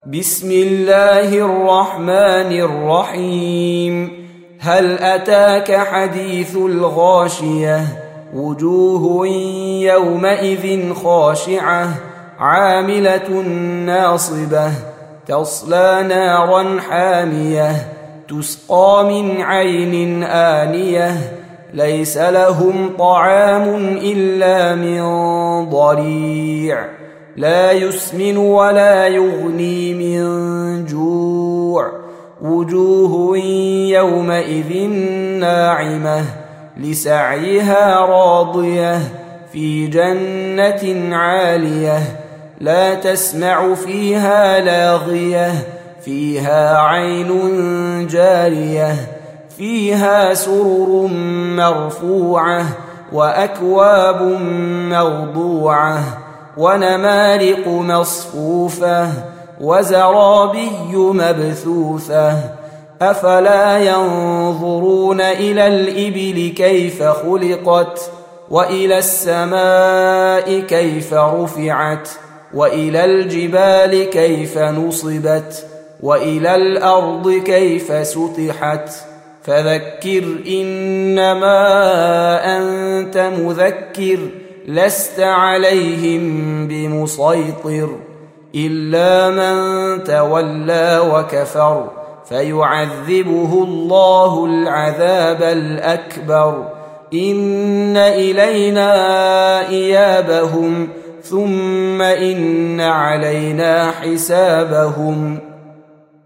بسم الله الرحمن الرحيم. هل أتاك حديث الغاشية؟ وجوه يومئذ خاشعة عاملة ناصبة تصلى نارا حامية تسقى من عين آنية ليس لهم طعام إلا من ضريع لا يسمن ولا يغني من جوع. وجوه يومئذ ناعمة لسعيها راضية في جنة عالية لا تسمع فيها لاغية فيها عين جارية فيها سرر مرفوعة وأكواب موضوعة ونمارق مصفوفة وزرابي مبثوثة. أفلا ينظرون إلى الإبل كيف خلقت وإلى السماء كيف رفعت وإلى الجبال كيف نصبت وإلى الأرض كيف سطحت. فذكر إنما أنت مذكر لست عليهم بمسيطر إلا من تولى وكفر فيعذبه الله العذاب الأكبر. إن إلينا إيابهم ثم إن علينا حسابهم.